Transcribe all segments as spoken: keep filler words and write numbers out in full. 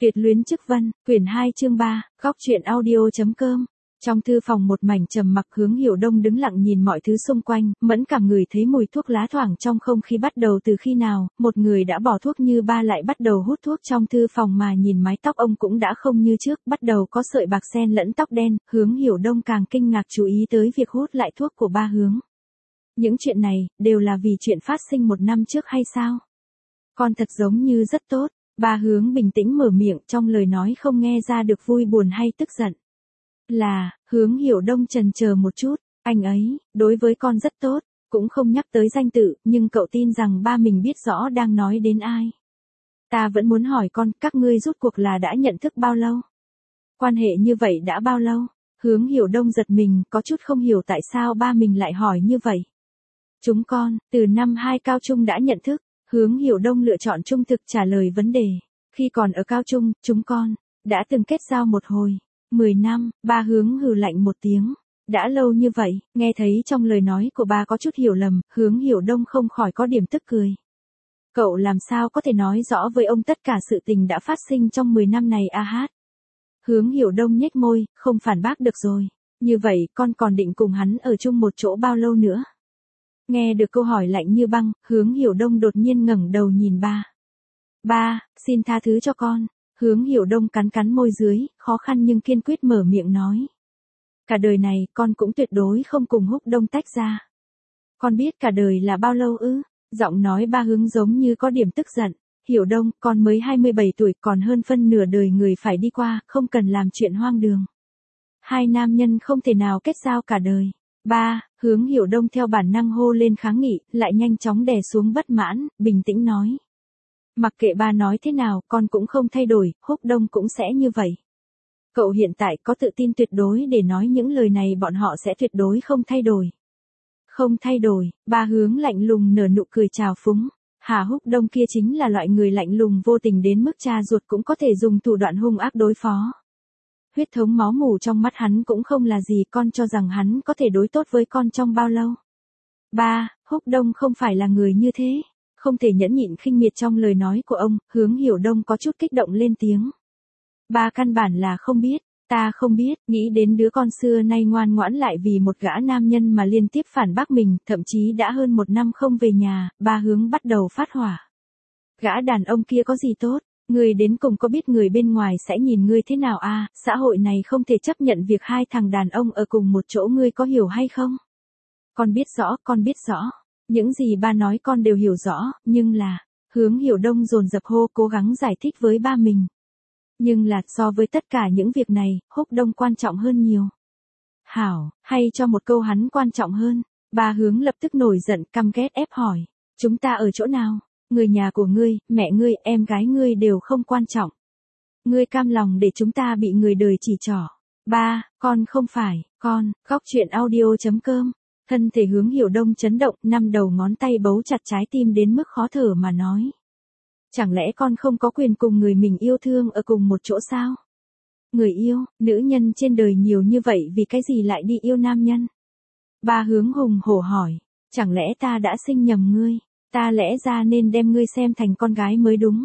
Tuyệt luyến chức vân, quyển hai chương ba, góc truyện audio.com. Trong thư phòng một mảnh trầm mặc, Hướng Hiểu Đông đứng lặng nhìn mọi thứ xung quanh, mẫn cảm ngửi thấy mùi thuốc lá thoảng trong không khí. Bắt đầu từ khi nào, một người đã bỏ thuốc như ba lại bắt đầu hút thuốc trong thư phòng, mà nhìn mái tóc ông cũng đã không như trước, bắt đầu có sợi bạc xen lẫn tóc đen. Hướng Hiểu Đông càng kinh ngạc chú ý tới việc hút lại thuốc của ba Hướng. Những chuyện này, đều là vì chuyện phát sinh một năm trước hay sao? Con thật giống như rất tốt. Ba Hướng bình tĩnh mở miệng, trong lời nói không nghe ra được vui buồn hay tức giận. Là, Hướng Hiểu Đông chần chờ một chút, anh ấy, đối với con rất tốt, cũng không nhắc tới danh tự, nhưng cậu tin rằng ba mình biết rõ đang nói đến ai. Ta vẫn muốn hỏi con, các ngươi rút cuộc là đã nhận thức bao lâu? Quan hệ như vậy đã bao lâu? Hướng Hiểu Đông giật mình, có chút không hiểu tại sao ba mình lại hỏi như vậy. Chúng con, từ năm hai cao trung đã nhận thức. Hướng Hiểu Đông lựa chọn trung thực trả lời vấn đề. Khi còn ở cao trung, chúng con đã từng kết giao một hồi. Mười năm, ba Hướng hừ lạnh một tiếng. Đã lâu như vậy, nghe thấy trong lời nói của ba có chút hiểu lầm, Hướng Hiểu Đông không khỏi có điểm tức cười. Cậu làm sao có thể nói rõ với ông tất cả sự tình đã phát sinh trong mười năm này a hát? Hướng Hiểu Đông nhếch môi, không phản bác được rồi. Như vậy, con còn định cùng hắn ở chung một chỗ bao lâu nữa? Nghe được câu hỏi lạnh như băng, Hướng Hiểu Đông đột nhiên ngẩng đầu nhìn ba. Ba, xin tha thứ cho con. Hướng Hiểu Đông cắn cắn môi dưới, khó khăn nhưng kiên quyết mở miệng nói. Cả đời này, con cũng tuyệt đối không cùng Húc Đông tách ra. Con biết cả đời là bao lâu ư? Giọng nói ba Hướng giống như có điểm tức giận. Hiểu Đông, con mới hai mươi bảy tuổi, còn hơn phân nửa đời người phải đi qua, không cần làm chuyện hoang đường. Hai nam nhân không thể nào kết giao cả đời. Ba, Hướng Hiểu Đông theo bản năng hô lên kháng nghị, lại nhanh chóng đè xuống bất mãn, bình tĩnh nói. Mặc kệ ba nói thế nào, con cũng không thay đổi, Húc Đông cũng sẽ như vậy. Cậu hiện tại có tự tin tuyệt đối để nói những lời này bọn họ sẽ tuyệt đối không thay đổi. Không thay đổi, ba Hướng lạnh lùng nở nụ cười trào phúng. Hà Húc Đông kia chính là loại người lạnh lùng vô tình đến mức cha ruột cũng có thể dùng thủ đoạn hung ác đối phó. Huyết thống máu mủ trong mắt hắn cũng không là gì, con cho rằng hắn có thể đối tốt với con trong bao lâu. Ba, Húc Đông không phải là người như thế. Không thể nhẫn nhịn khinh miệt trong lời nói của ông, Hướng Hiểu Đông có chút kích động lên tiếng. Ba căn bản là không biết, ta không biết, nghĩ đến đứa con xưa nay ngoan ngoãn lại vì một gã nam nhân mà liên tiếp phản bác mình, thậm chí đã hơn một năm không về nhà, ba Hướng bắt đầu phát hỏa. Gã đàn ông kia có gì tốt? Người đến cùng có biết người bên ngoài sẽ nhìn ngươi thế nào à? Xã hội này không thể chấp nhận việc hai thằng đàn ông ở cùng một chỗ, ngươi có hiểu hay không? Con biết rõ, con biết rõ. Những gì ba nói con đều hiểu rõ, nhưng là, Hướng Hiểu Đông dồn dập hô cố gắng giải thích với ba mình. Nhưng là, so với tất cả những việc này, Húc Đông quan trọng hơn nhiều. Hảo, hay cho một câu hắn quan trọng hơn. Ba Hướng lập tức nổi giận, căm ghét ép hỏi. Chúng ta ở chỗ nào? Người nhà của ngươi, mẹ ngươi, em gái ngươi đều không quan trọng. Ngươi cam lòng để chúng ta bị người đời chỉ trỏ. Ba, con không phải, con, góc truyện audio.com. Thân thể Hướng Hiểu Đông chấn động, năm đầu ngón tay bấu chặt trái tim đến mức khó thở mà nói. Chẳng lẽ con không có quyền cùng người mình yêu thương ở cùng một chỗ sao? Người yêu, nữ nhân trên đời nhiều như vậy vì cái gì lại đi yêu nam nhân? Ba Hướng hùng hổ hỏi, chẳng lẽ ta đã sinh nhầm ngươi? Ta lẽ ra nên đem ngươi xem thành con gái mới đúng.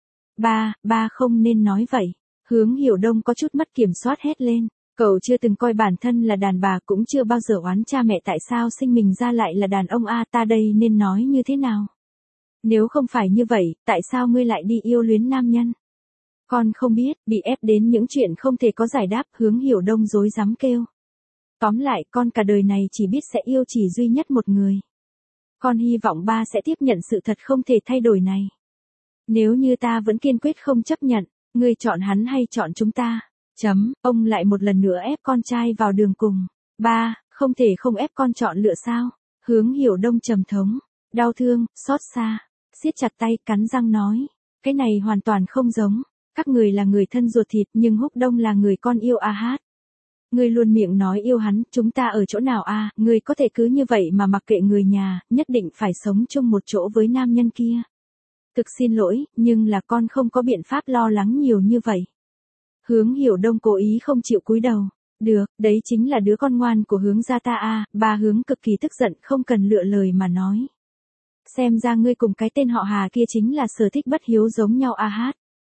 Ba, ba không nên nói vậy. Hướng Hiểu Đông có chút mất kiểm soát hét lên. Cậu chưa từng coi bản thân là đàn bà, cũng chưa bao giờ oán cha mẹ tại sao sinh mình ra lại là đàn ông a, à, ta đây nên nói như thế nào? Nếu không phải như vậy, tại sao ngươi lại đi yêu luyến nam nhân? Con không biết, bị ép đến những chuyện không thể có giải đáp, Hướng Hiểu Đông rối rắm kêu. Tóm lại, con cả đời này chỉ biết sẽ yêu chỉ duy nhất một người. Con hy vọng ba sẽ tiếp nhận sự thật không thể thay đổi này. Nếu như ta vẫn kiên quyết không chấp nhận, ngươi chọn hắn hay chọn chúng ta? Chấm, ông lại một lần nữa ép con trai vào đường cùng. Ba, không thể không ép con chọn lựa sao? Hướng Hiểu Đông trầm thống, đau thương, xót xa, siết chặt tay, cắn răng nói. Cái này hoàn toàn không giống. Các người là người thân ruột thịt, nhưng Húc Đông là người con yêu a hát. Ngươi luôn miệng nói yêu hắn, chúng ta ở chỗ nào a? À? Ngươi có thể cứ như vậy mà mặc kệ người nhà, nhất định phải sống chung một chỗ với nam nhân kia. Thực xin lỗi, nhưng là con không có biện pháp lo lắng nhiều như vậy. Hướng Hiểu Đông cố ý không chịu cúi đầu. Được, đấy chính là đứa con ngoan của Hướng gia ta a. À. Ba Hướng cực kỳ tức giận, không cần lựa lời mà nói. Xem ra ngươi cùng cái tên họ Hà kia chính là sở thích bất hiếu giống nhau a hát.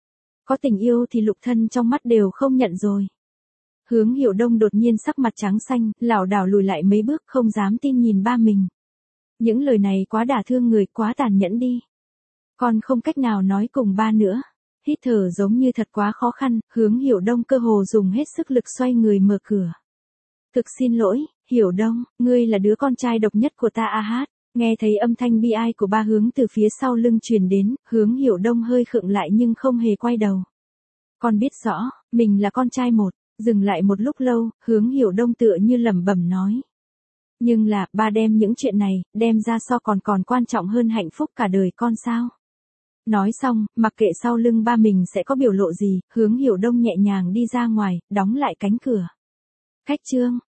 Có tình yêu thì Lục Thân trong mắt đều không nhận rồi. Hướng Hiểu Đông đột nhiên sắc mặt trắng xanh, lảo đảo lùi lại mấy bước không dám tin nhìn ba mình. Những lời này quá đả thương người, quá tàn nhẫn đi. Con không cách nào nói cùng ba nữa. Hít thở giống như thật quá khó khăn, Hướng Hiểu Đông cơ hồ dùng hết sức lực xoay người mở cửa. Thực xin lỗi, Hiểu Đông, ngươi là đứa con trai độc nhất của ta a hát. Nghe thấy âm thanh bi ai của ba Hướng từ phía sau lưng truyền đến, Hướng Hiểu Đông hơi khựng lại nhưng không hề quay đầu. Con biết rõ, mình là con trai một. Dừng lại một lúc lâu, Hướng Hiểu Đông tựa như lẩm bẩm nói. Nhưng là, ba đem những chuyện này, đem ra so còn còn quan trọng hơn hạnh phúc cả đời con sao? Nói xong, mặc kệ sau lưng ba mình sẽ có biểu lộ gì, Hướng Hiểu Đông nhẹ nhàng đi ra ngoài, đóng lại cánh cửa. Khách trương,